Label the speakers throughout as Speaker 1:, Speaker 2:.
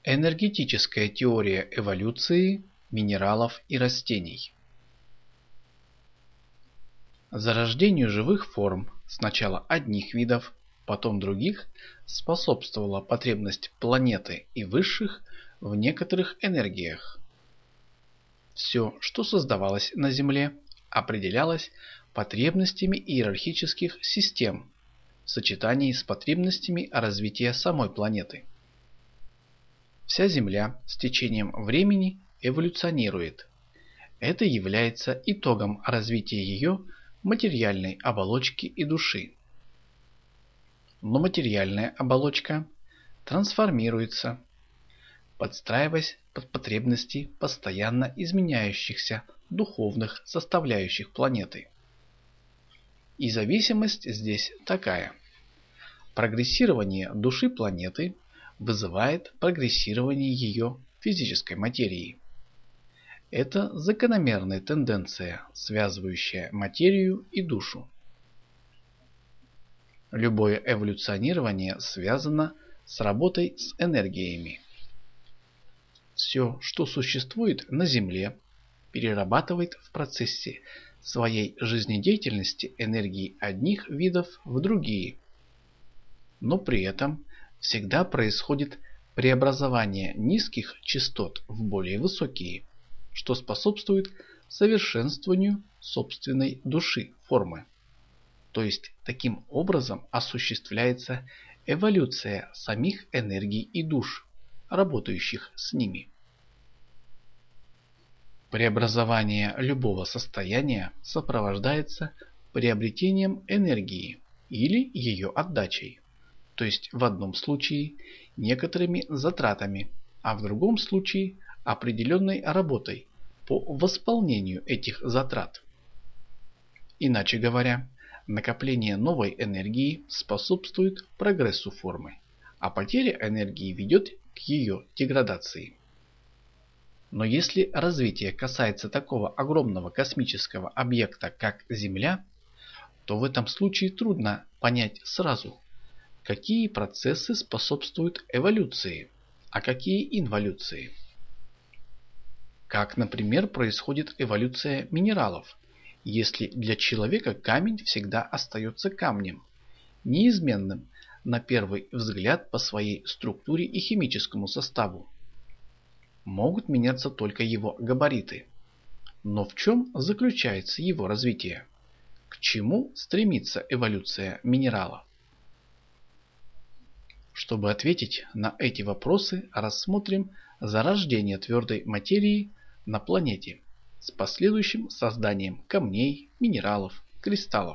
Speaker 1: Энергетическая теория эволюции минералов и растений. Зарождению живых форм сначала одних видов, потом других способствовала потребность планеты и высших в некоторых энергиях. Все, что создавалось на Земле, определялось потребностями иерархических систем в сочетании с потребностями развития самой планеты. Вся Земля с течением времени эволюционирует. Это является итогом развития ее материальной оболочки и души. Но материальная оболочка трансформируется, подстраиваясь под потребности постоянно изменяющихся духовных составляющих планеты. И зависимость здесь такая. Прогрессирование души планеты вызывает прогрессирование ее физической материи. Это закономерная тенденция, связывающая материю и душу. Любое эволюционирование связано с работой с энергиями. Все, что существует на Земле, перерабатывает в процессе своей жизнедеятельности энергии одних видов в другие. Но при этом всегда происходит преобразование низких частот в более высокие, что способствует совершенствованию собственной души формы. То есть таким образом осуществляется эволюция самих энергий и душ, работающих с ними. Преобразование любого состояния сопровождается приобретением энергии или ее отдачей. То есть в одном случае некоторыми затратами, а в другом случае определенной работой по восполнению этих затрат. Иначе говоря, накопление новой энергии способствует прогрессу формы, а потеря энергии ведет к ее деградации. Но если развитие касается такого огромного космического объекта, как Земля, то в этом случае трудно понять сразу, какие процессы способствуют эволюции, а какие инволюции. Как, например, происходит эволюция минералов, если для человека камень всегда остается камнем, неизменным на первый взгляд по своей структуре и химическому составу. Могут меняться только его габариты. Но в чем заключается его развитие? К чему стремится эволюция минерала? Чтобы ответить на эти вопросы, рассмотрим зарождение твердой материи на планете с последующим созданием камней, минералов, кристаллов.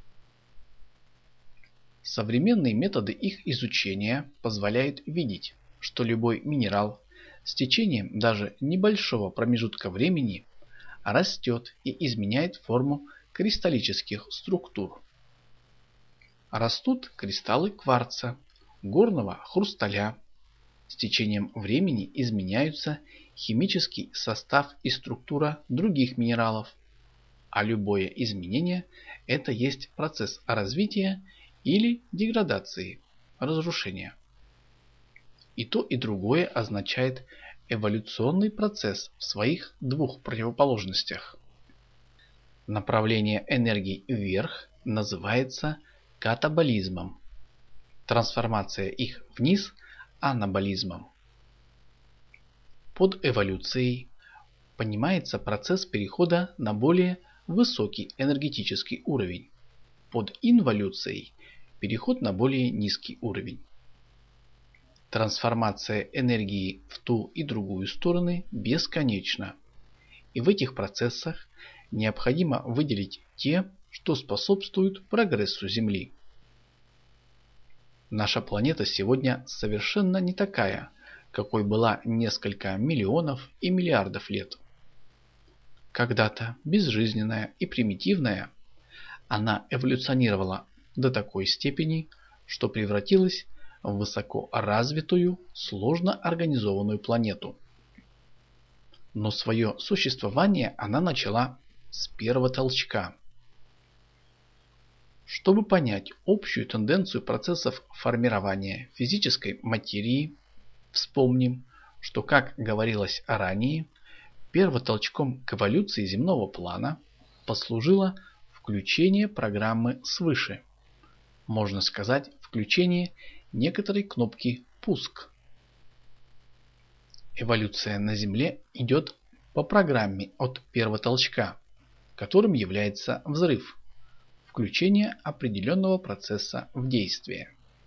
Speaker 1: Современные методы их изучения позволяют видеть, что любой минерал с течением даже небольшого промежутка времени растет и изменяет форму кристаллических структур. Растут кристаллы кварца, горного хрусталя. С течением времени изменяются химический состав и структура других минералов, а любое изменение – это есть процесс развития или деградации, разрушения. И то, и другое означает эволюционный процесс в своих двух противоположностях. Направление энергии вверх называется катаболизмом, трансформация их вниз – анаболизмом. Под эволюцией понимается процесс перехода на более высокий энергетический уровень. Под инволюцией – переход на более низкий уровень. Трансформация энергии в ту и другую стороны бесконечна. И в этих процессах необходимо выделить те, что способствуют прогрессу Земли. Наша планета сегодня совершенно не такая, какой была несколько миллионов и миллиардов лет. Когда-то безжизненная и примитивная, она эволюционировала до такой степени, что превратилась в высокоразвитую, сложно организованную планету. Но свое существование она начала с первого толчка. Чтобы понять общую тенденцию процессов формирования физической материи, вспомним, что, как говорилось ранее, первотолчком к эволюции земного плана послужило включение программы свыше. Можно сказать, включение некоторой кнопки «Пуск». Эволюция на Земле идет по программе от первотолчка, которым является взрыв, включение определенного процесса в действие.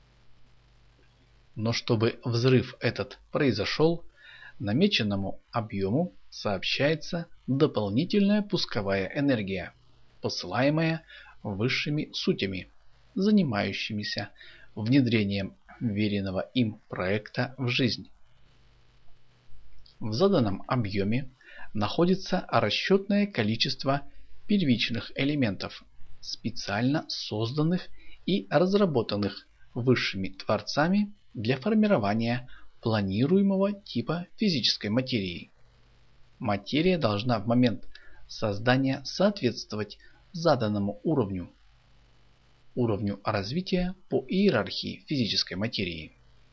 Speaker 1: Но чтобы взрыв этот произошел, намеченному объему сообщается дополнительная пусковая энергия, посылаемая высшими сутями, занимающимися внедрением веренного им проекта в жизнь. В заданном объеме находится расчетное количество первичных элементов, специально созданных и разработанных высшими творцами для формирования планируемого типа физической материи. Материя должна в момент создания соответствовать заданному уровню развития по иерархии физической материи.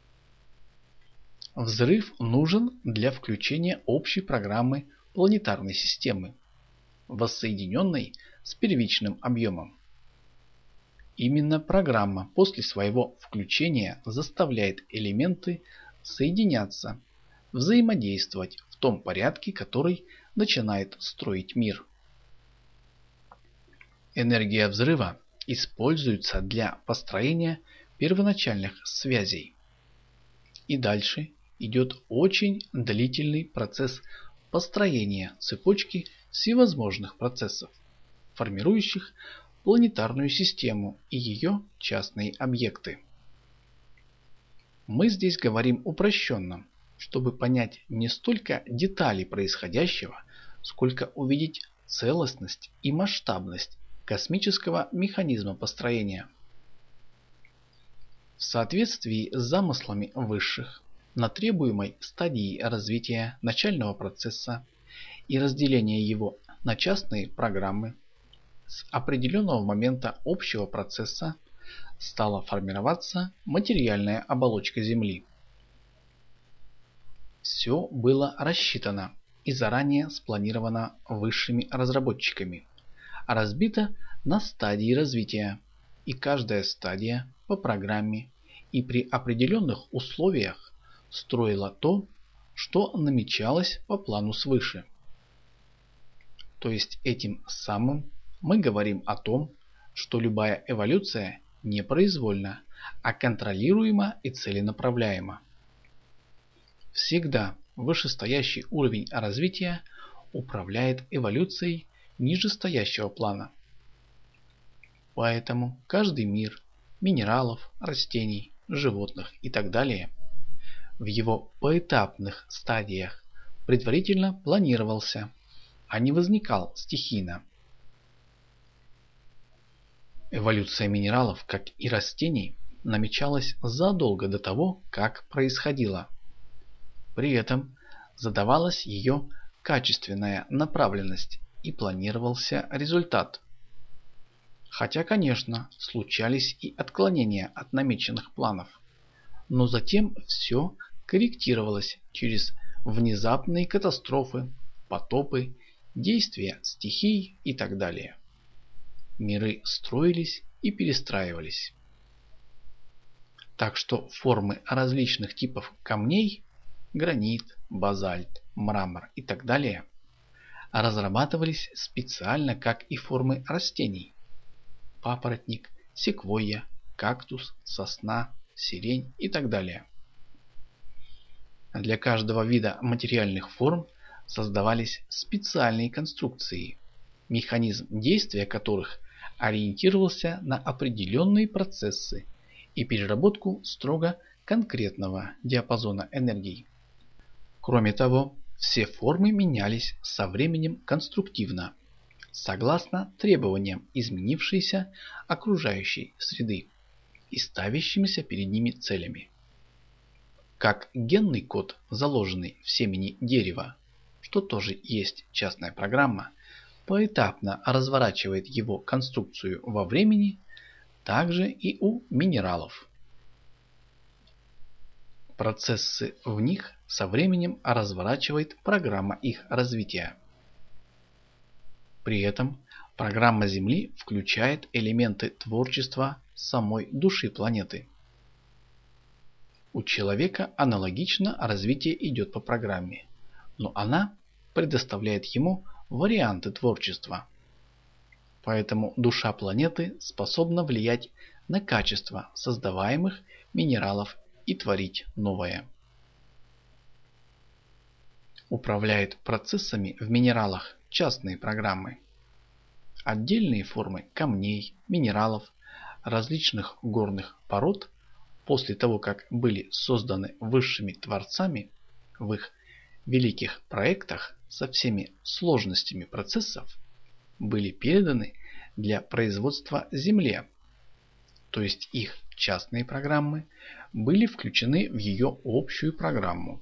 Speaker 1: Взрыв нужен для включения общей программы планетарной системы, воссоединенной с первичным объемом. Именно программа после своего включения заставляет элементы соединяться, взаимодействовать в том порядке, который начинает строить мир. Энергия взрыва используется для построения первоначальных связей. И дальше идет очень длительный процесс построения цепочки всевозможных процессов, формирующих планетарную систему и ее частные объекты. Мы здесь говорим упрощенно, чтобы понять не столько детали происходящего, сколько увидеть целостность и масштабность космического механизма построения. В соответствии с замыслами высших, на требуемой стадии развития начального процесса и разделения его на частные программы, с определенного момента общего процесса стала формироваться материальная оболочка Земли. Все было рассчитано и заранее спланировано высшими разработчиками, разбито на стадии развития, и каждая стадия по программе и при определенных условиях строила то, что намечалось по плану свыше. То есть этим самым мы говорим о том, что любая эволюция не произвольна, а контролируема и целенаправляема. Всегда вышестоящий уровень развития управляет эволюцией нижестоящего плана. Поэтому каждый мир минералов, растений, животных и так далее в его поэтапных стадиях предварительно планировался, а не возникал стихийно. Эволюция минералов, как и растений, намечалась задолго до того, как происходила. При этом задавалась ее качественная направленность и планировался результат. Хотя, конечно, случались и отклонения от намеченных планов, но затем все корректировалось через внезапные катастрофы, потопы, действия стихий и так далее. Миры строились и перестраивались. Так что формы различных типов камней – гранит, базальт, мрамор и так далее – разрабатывались специально, как и формы растений – папоротник, секвойя, кактус, сосна, сирень и так далее. Для каждого вида материальных форм создавались специальные конструкции, механизм действия которых ориентировался на определенные процессы и переработку строго конкретного диапазона энергий. Кроме того, все формы менялись со временем конструктивно, согласно требованиям изменившейся окружающей среды и ставящимися перед ними целями. Как генный код, заложенный в семени дерева, что тоже есть частная программа, поэтапно разворачивает его конструкцию во времени, так же и у минералов. Процессы в них со временем разворачивает программа их развития. При этом программа Земли включает элементы творчества самой души планеты. У человека аналогично развитие идет по программе, но она предоставляет ему варианты творчества. Поэтому душа планеты способна влиять на качество создаваемых минералов и творить новое. Управляет процессами в минералах частные программы. Отдельные формы камней, минералов, различных горных пород после того, как были созданы высшими творцами в их великих проектах со всеми сложностями процессов, были переданы для производства Земле, то есть их частные программы были включены в ее общую программу.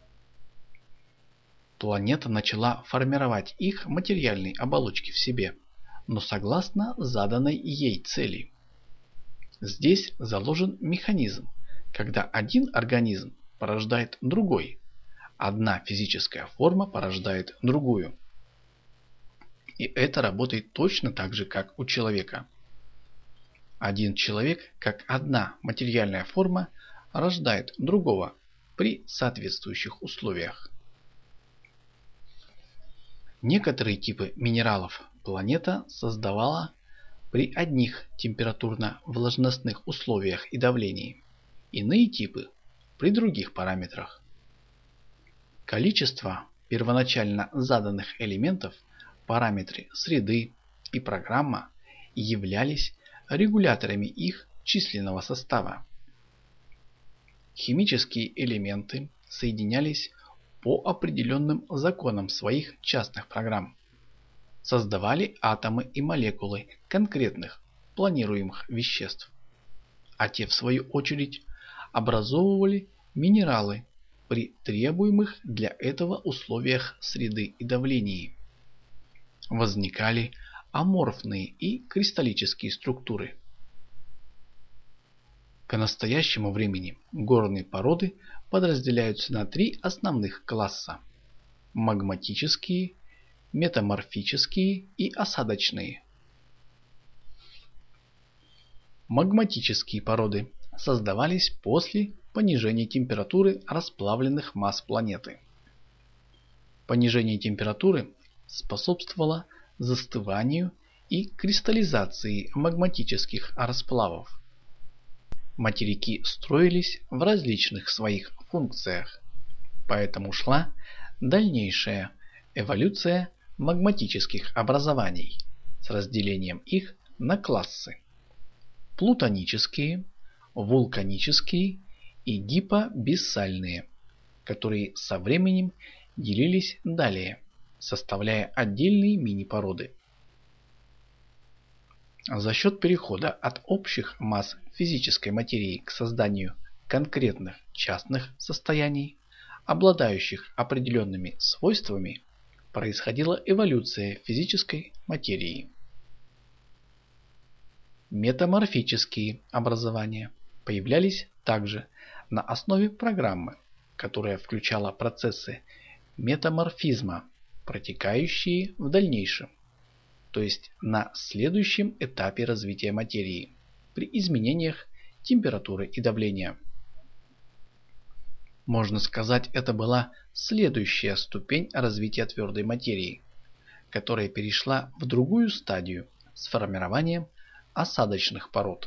Speaker 1: Планета начала формировать их материальные оболочки в себе, но согласно заданной ей цели. Здесь заложен механизм, когда один организм порождает другой, одна физическая форма порождает другую. И это работает точно так же, как у человека. Один человек, как одна материальная форма, рождает другого при соответствующих условиях. Некоторые типы минералов планета создавала при одних температурно-влажностных условиях и давлении, иные типы при других параметрах. Количество первоначально заданных элементов, параметры среды и программа являлись регуляторами их численного состава. Химические элементы соединялись по определенным законам своих частных программ, создавали атомы и молекулы конкретных планируемых веществ, а те в свою очередь образовывали минералы при требуемых для этого условиях среды и давлении. Возникали аморфные и кристаллические структуры. К настоящему времени горные породы подразделяются на три основных класса: магматические, метаморфические и осадочные. Магматические породы создавались после понижения температуры расплавленных масс планеты. Понижение температуры способствовало застыванию и кристаллизации магматических расплавов. Материки строились в различных своих функциях, поэтому шла дальнейшая эволюция магматических образований с разделением их на классы: плутонические, вулканические и гипобиссальные, которые со временем делились далее, составляя отдельные мини-породы. За счет перехода от общих масс физической материи к созданию конкретных частных состояний, обладающих определенными свойствами, происходила эволюция физической материи. Метаморфические образования появлялись также на основе программы, которая включала процессы метаморфизма, протекающие в дальнейшем, то есть на следующем этапе развития материи, при изменениях температуры и давления. Можно сказать, это была следующая ступень развития твердой материи, которая перешла в другую стадию с формированием осадочных пород.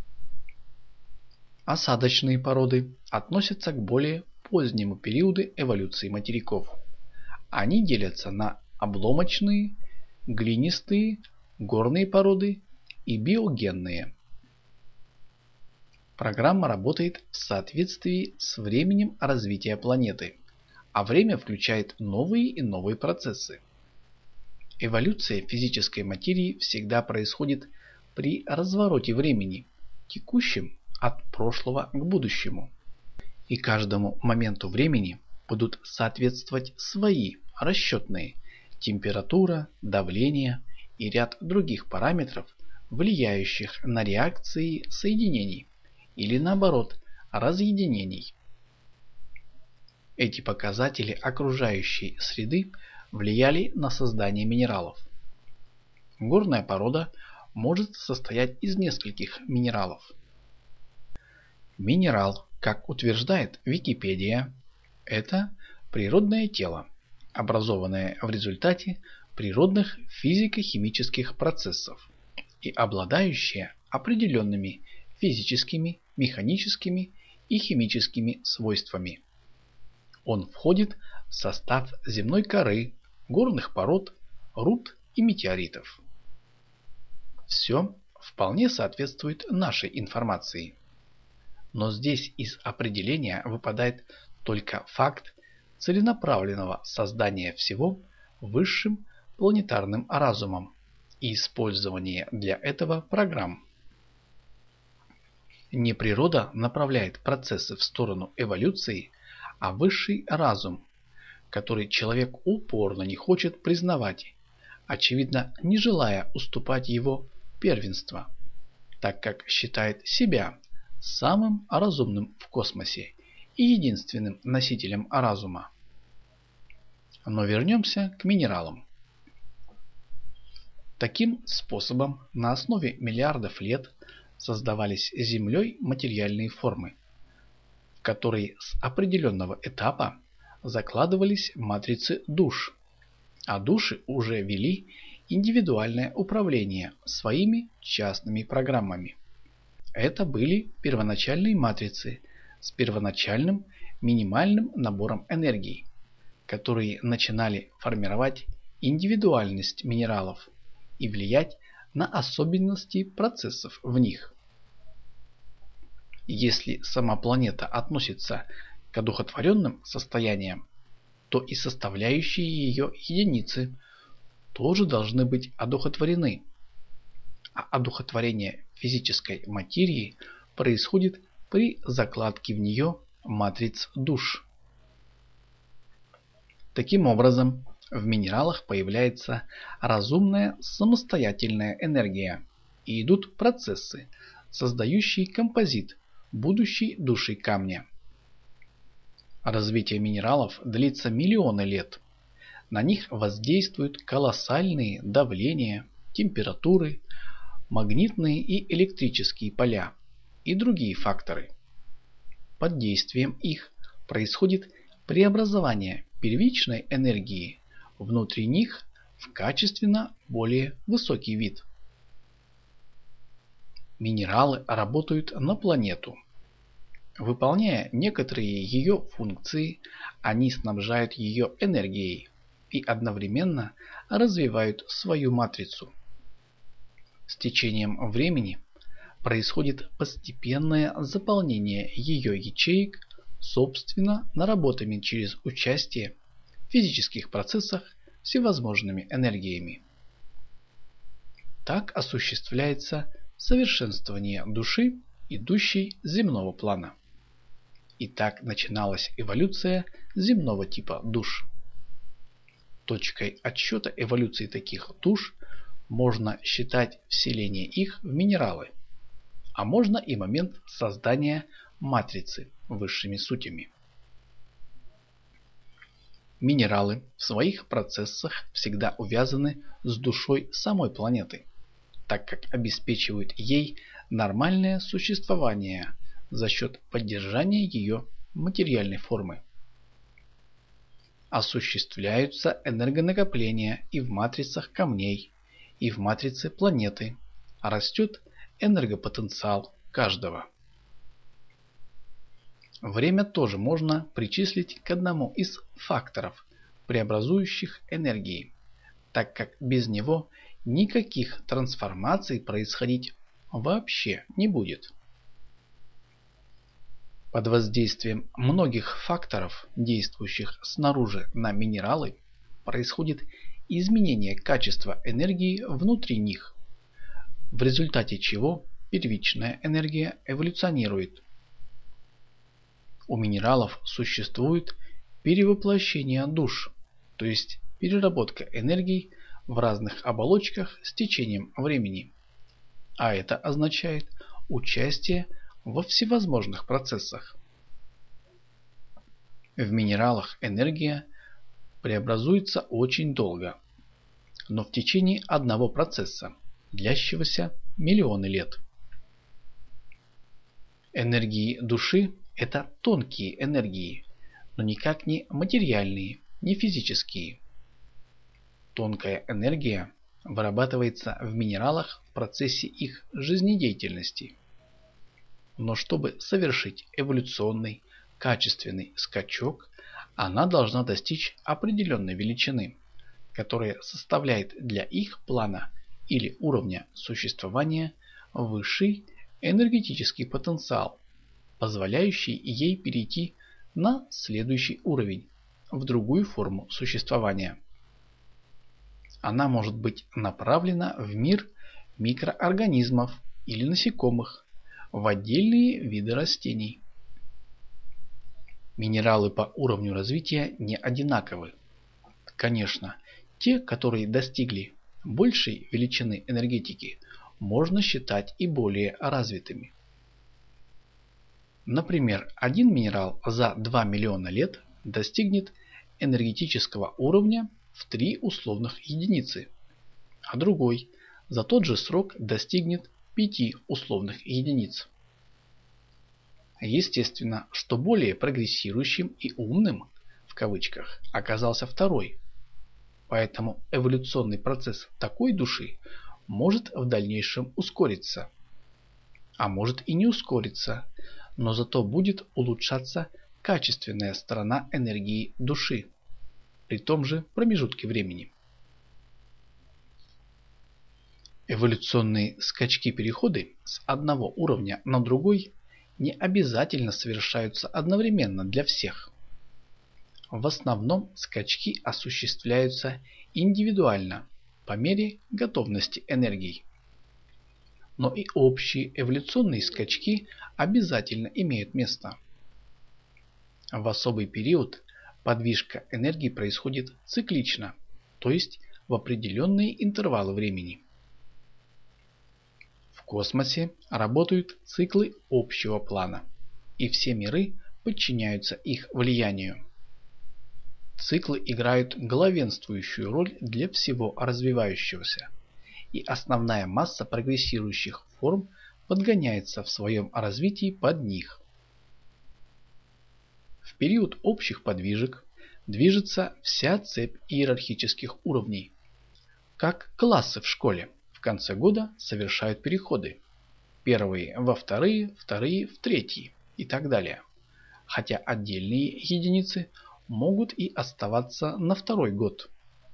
Speaker 1: Осадочные породы относятся к более позднему периоду эволюции материков. Они делятся на обломочные, глинистые, горные породы и биогенные. Программа работает в соответствии с временем развития планеты, а время включает новые и новые процессы. Эволюция физической материи всегда происходит при развороте времени, текущем от прошлого к будущему. И каждому моменту времени будут соответствовать свои расчетные температура, давление и ряд других параметров, влияющих на реакции соединений или наоборот разъединений. Эти показатели окружающей среды влияли на создание минералов. Горная порода может состоять из нескольких минералов. Минерал, как утверждает Википедия, это природное тело, образованное в результате природных физико-химических процессов и обладающее определенными физическими, механическими и химическими свойствами. Он входит в состав земной коры, горных пород, руд и метеоритов. Все вполне соответствует нашей информации. Но здесь из определения выпадает только факт целенаправленного создания всего высшим планетарным разумом и использования для этого программ. Не природа направляет процессы в сторону эволюции, а высший разум, который человек упорно не хочет признавать, очевидно не желая уступать его первенство, так как считает себя самым разумным в космосе и единственным носителем разума. Но вернемся к минералам. Таким способом на основе миллиардов лет создавались Землей материальные формы, в которые с определенного этапа закладывались матрицы душ, а души уже вели индивидуальное управление своими частными программами. Это были первоначальные матрицы с первоначальным минимальным набором энергии, которые начинали формировать индивидуальность минералов и влиять на особенности процессов в них. Если сама планета относится к одухотворенным состояниям, то и составляющие ее единицы тоже должны быть одухотворены. А одухотворение физической материи происходит при закладке в нее матриц душ. Таким образом, в минералах появляется разумная самостоятельная энергия и идут процессы, создающие композит будущей души камня. Развитие минералов длится миллионы лет. На них воздействуют колоссальные давления, температуры, магнитные и электрические поля и другие факторы. Под действием их происходит преобразование первичной энергии внутри них в качественно более высокий вид. Минералы работают на планету. Выполняя некоторые ее функции, они снабжают ее энергией и одновременно развивают свою матрицу. С течением времени происходит постепенное заполнение ее ячеек собственно наработанными через участие в физических процессах всевозможными энергиями. Так осуществляется совершенствование души, идущей с земного плана. И так начиналась эволюция земного типа душ. Точкой отсчета эволюции таких душ можно считать вселение их в минералы, а можно и момент создания матрицы высшими сутями. Минералы в своих процессах всегда увязаны с душой самой планеты, так как обеспечивают ей нормальное существование за счет поддержания ее материальной формы. Осуществляются энергонакопления и в матрицах камней, и в матрице планеты, а растет энергопотенциал каждого. Время тоже можно причислить к одному из факторов, преобразующих энергии, так как без него никаких трансформаций происходить вообще не будет. Под воздействием многих факторов, действующих снаружи на минералы, происходит изменение качества энергии внутри них, в результате чего первичная энергия эволюционирует. У минералов существует перевоплощение душ, то есть переработка энергии в разных оболочках с течением времени. А это означает участие во всевозможных процессах. В минералах энергия преобразуется очень долго, но в течение одного процесса, длящегося миллионы лет. Энергии души – это тонкие энергии, но никак не материальные, не физические. Тонкая энергия вырабатывается в минералах в процессе их жизнедеятельности. Но чтобы совершить эволюционный, качественный скачок, она должна достичь определенной величины, которая составляет для их плана или уровня существования высший энергетический потенциал, позволяющий ей перейти на следующий уровень, в другую форму существования. Она может быть направлена в мир микроорганизмов или насекомых, в отдельные виды растений. Минералы по уровню развития не одинаковы. Конечно, те, которые достигли большей величины энергетики, можно считать и более развитыми. Например, один минерал за 2 миллиона лет достигнет энергетического уровня в 3 условных единицы, а другой за тот же срок достигнет 5 условных единиц. Естественно, что более прогрессирующим и умным, в кавычках, оказался второй. Поэтому эволюционный процесс такой души может в дальнейшем ускориться. А может и не ускориться, но зато будет улучшаться качественная сторона энергии души при том же промежутке времени. Эволюционные скачки-переходы с одного уровня на другой не обязательно совершаются одновременно для всех. В основном скачки осуществляются индивидуально по мере готовности энергий. Но и общие эволюционные скачки обязательно имеют место. В особый период подвижка энергии происходит циклично, то есть в определенные интервалы времени. В космосе работают циклы общего плана, и все миры подчиняются их влиянию. Циклы играют главенствующую роль для всего развивающегося, и основная масса прогрессирующих форм подгоняется в своем развитии под них. В период общих подвижек движется вся цепь иерархических уровней. Как классы в школе в конце года совершают переходы. Первые во вторые, вторые в третьи и так далее. Хотя отдельные единицы могут и оставаться на второй год.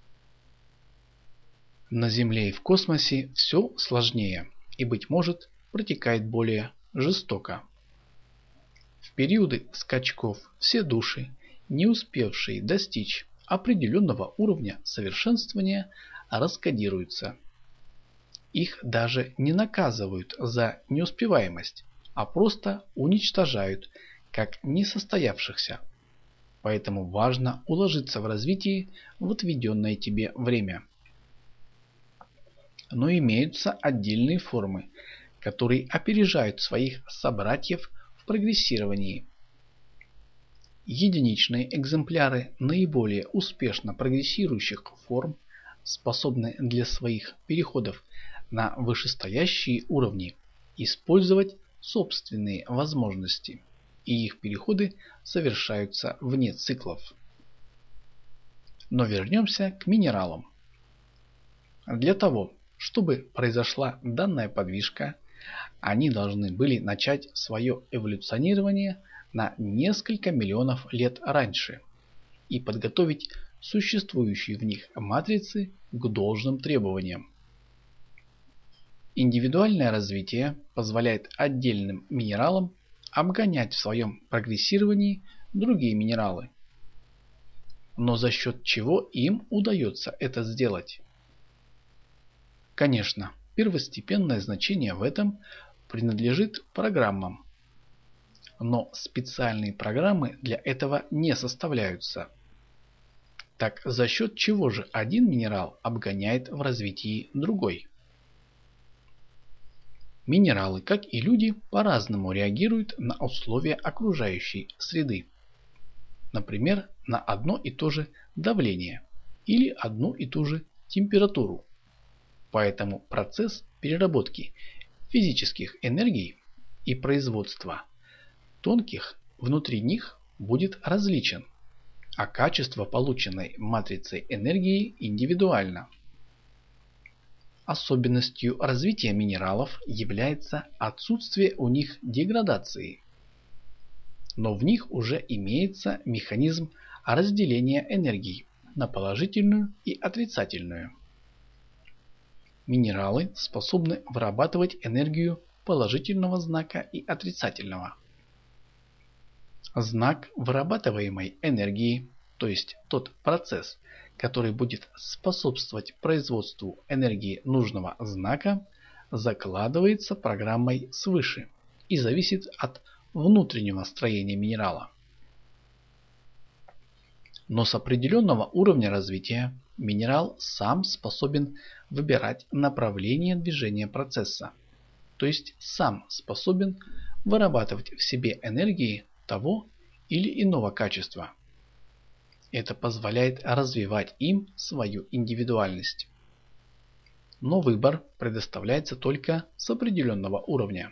Speaker 1: На Земле и в космосе все сложнее и, быть может, протекает более жестоко. В периоды скачков все души, не успевшие достичь определенного уровня совершенствования, раскодируются. Их даже не наказывают за неуспеваемость, а просто уничтожают как несостоявшихся. Поэтому важно уложиться в развитии в отведенное тебе время. Но имеются отдельные формы, которые опережают своих собратьев в прогрессировании. Единичные экземпляры наиболее успешно прогрессирующих форм способны для своих переходов на вышестоящие уровни использовать собственные возможности, и их переходы совершаются вне циклов. Но вернемся к минералам. Для того, чтобы произошла данная подвижка, они должны были начать свое эволюционирование на несколько миллионов лет раньше и подготовить существующие в них матрицы к должным требованиям. Индивидуальное развитие позволяет отдельным минералам обгонять в своем прогрессировании другие минералы. Но за счет чего им удается это сделать? Конечно, первостепенное значение в этом принадлежит программам. Но специальные программы для этого не составляются. Так за счет чего же один минерал обгоняет в развитии другой? Минералы, как и люди, по-разному реагируют на условия окружающей среды. например, на одно и то же давление или одну и ту же температуру. Поэтому процесс переработки физических энергий и производства тонких внутри них будет различен, а качество полученной матрицей энергии индивидуально. Особенностью развития минералов является отсутствие у них деградации, но в них уже имеется механизм разделения энергии на положительную и отрицательную. Минералы способны вырабатывать энергию положительного знака и отрицательного. Знак вырабатываемой энергии, то есть тот процесс, который будет способствовать производству энергии нужного знака, закладывается программой свыше и зависит от внутреннего строения минерала. Но с определенного уровня развития минерал сам способен выбирать направление движения процесса, то есть сам способен вырабатывать в себе энергии того или иного качества. Это позволяет развивать им свою индивидуальность. Но выбор предоставляется только с определенного уровня.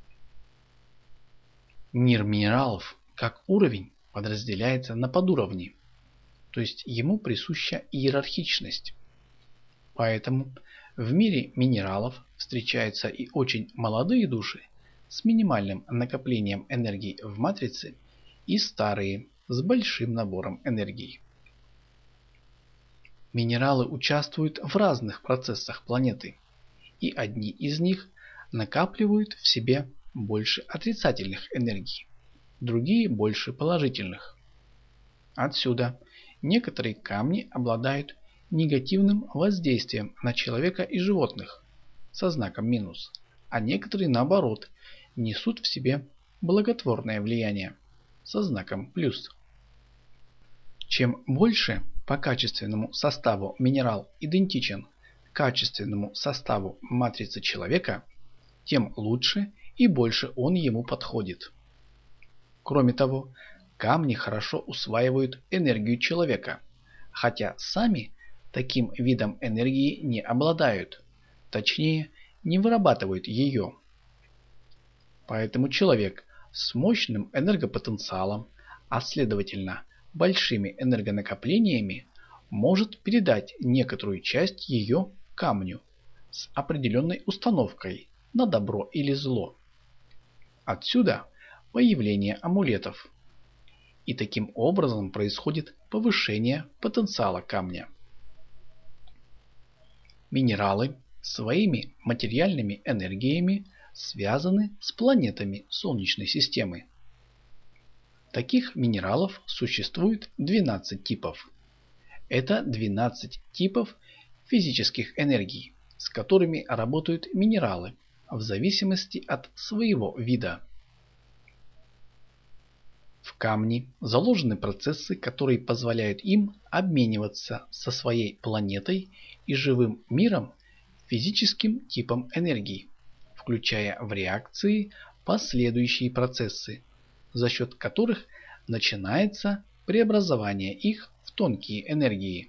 Speaker 1: Мир минералов как уровень подразделяется на подуровни, то есть ему присуща иерархичность. Поэтому в мире минералов встречаются и очень молодые души с минимальным накоплением энергии в матрице и старые с большим набором энергии. Минералы участвуют в разных процессах планеты, и одни из них накапливают в себе больше отрицательных энергий, другие больше положительных. Отсюда некоторые камни обладают негативным воздействием на человека и животных со знаком минус, а некоторые наоборот несут в себе благотворное влияние со знаком плюс. Чем больше по качественному составу минерал идентичен качественному составу матрицы человека, тем лучше и больше он ему подходит. Кроме того, камни хорошо усваивают энергию человека, хотя сами таким видом энергии не обладают, точнее, не вырабатывают ее. Поэтому человек с мощным энергопотенциалом, а следовательно большими энергонакоплениями, может передать некоторую часть ее камню с определенной установкой на добро или зло. Отсюда появление амулетов. И таким образом происходит повышение потенциала камня. Минералы своими материальными энергиями связаны с планетами Солнечной системы. Таких минералов существует 12 типов. Это 12 типов физических энергий, с которыми работают минералы в зависимости от своего вида. В камни заложены процессы, которые позволяют им обмениваться со своей планетой и живым миром физическим типом энергии, включая в реакции последующие процессы, за счет которых начинается преобразование их в тонкие энергии.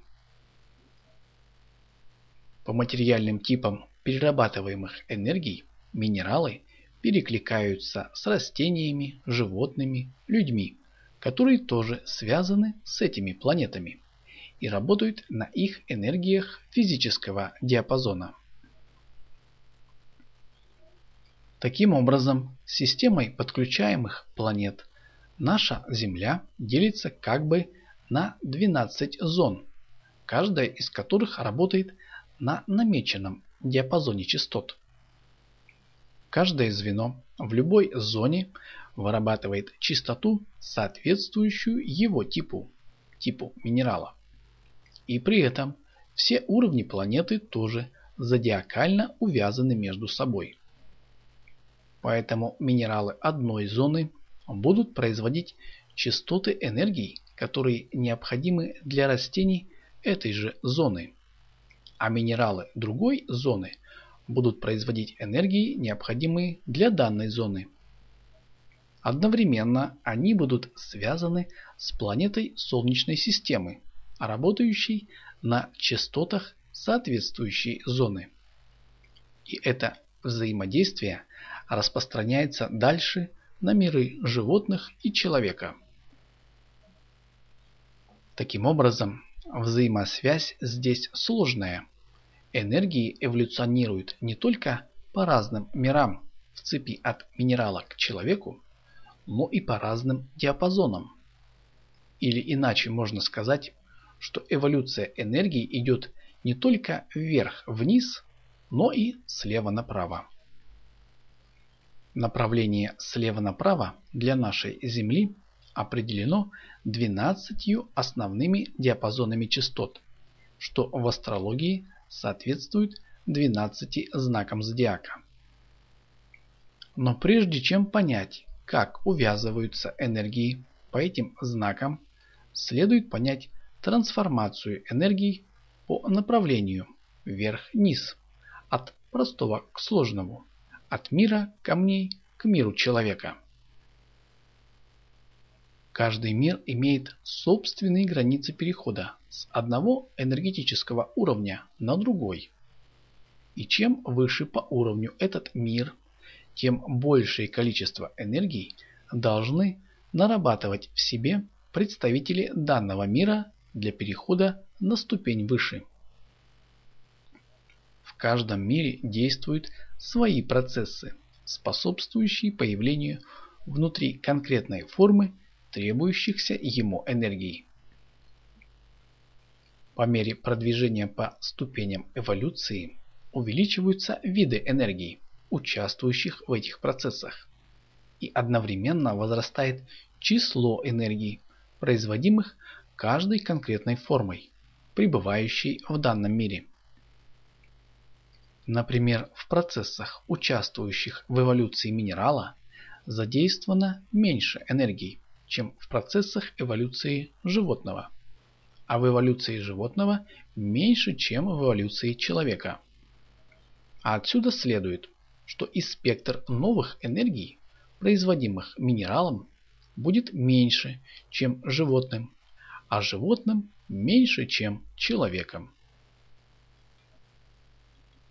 Speaker 1: По материальным типам перерабатываемых энергий минералы перекликаются с растениями, животными, людьми, которые тоже связаны с этими планетами и работают на их энергиях физического диапазона. Таким образом, системой подключаемых планет наша Земля делится как бы на 12 зон, каждая из которых работает на намеченном диапазоне частот. Каждое звено в любой зоне вырабатывает частоту, соответствующую его типу минерала. И при этом все уровни планеты тоже зодиакально увязаны между собой. Поэтому минералы одной зоны будут производить частоты энергий, которые необходимы для растений этой же зоны, а минералы другой зоны будут производить энергии, необходимые для данной зоны. Одновременно они будут связаны с планетой Солнечной системы, работающей на частотах соответствующей зоны. И это взаимодействие распространяется дальше на миры животных и человека. Таким образом, взаимосвязь здесь сложная. Энергии эволюционируют не только по разным мирам в цепи от минерала к человеку, но и по разным диапазонам. Или иначе можно сказать, что эволюция энергии идет не только вверх-вниз, но и слева направо. Направление слева направо для нашей Земли определено 12 основными диапазонами частот, что в астрологии соответствует 12 знакам зодиака. Но прежде чем понять, как увязываются энергии по этим знакам, следует понять трансформацию энергий по направлению вверх-вниз, от простого к сложному, от мира камней к миру человека. Каждый мир имеет собственные границы перехода с одного энергетического уровня на другой. И чем выше по уровню этот мир, тем большее количество энергий должны нарабатывать в себе представители данного мира для перехода на ступень выше. В каждом мире действуют свои процессы, способствующие появлению внутри конкретной формы требующихся ему энергий. По мере продвижения по ступеням эволюции увеличиваются виды энергий, участвующих в этих процессах, и одновременно возрастает число энергий, производимых каждой конкретной формой, пребывающей в данном мире. Например, в процессах, участвующих в эволюции минерала, задействовано меньше энергии, чем в процессах эволюции животного, а в эволюции животного меньше, чем в эволюции человека. А отсюда следует, что и спектр новых энергий, производимых минералом, будет меньше, чем животным, а животным меньше, чем человеком.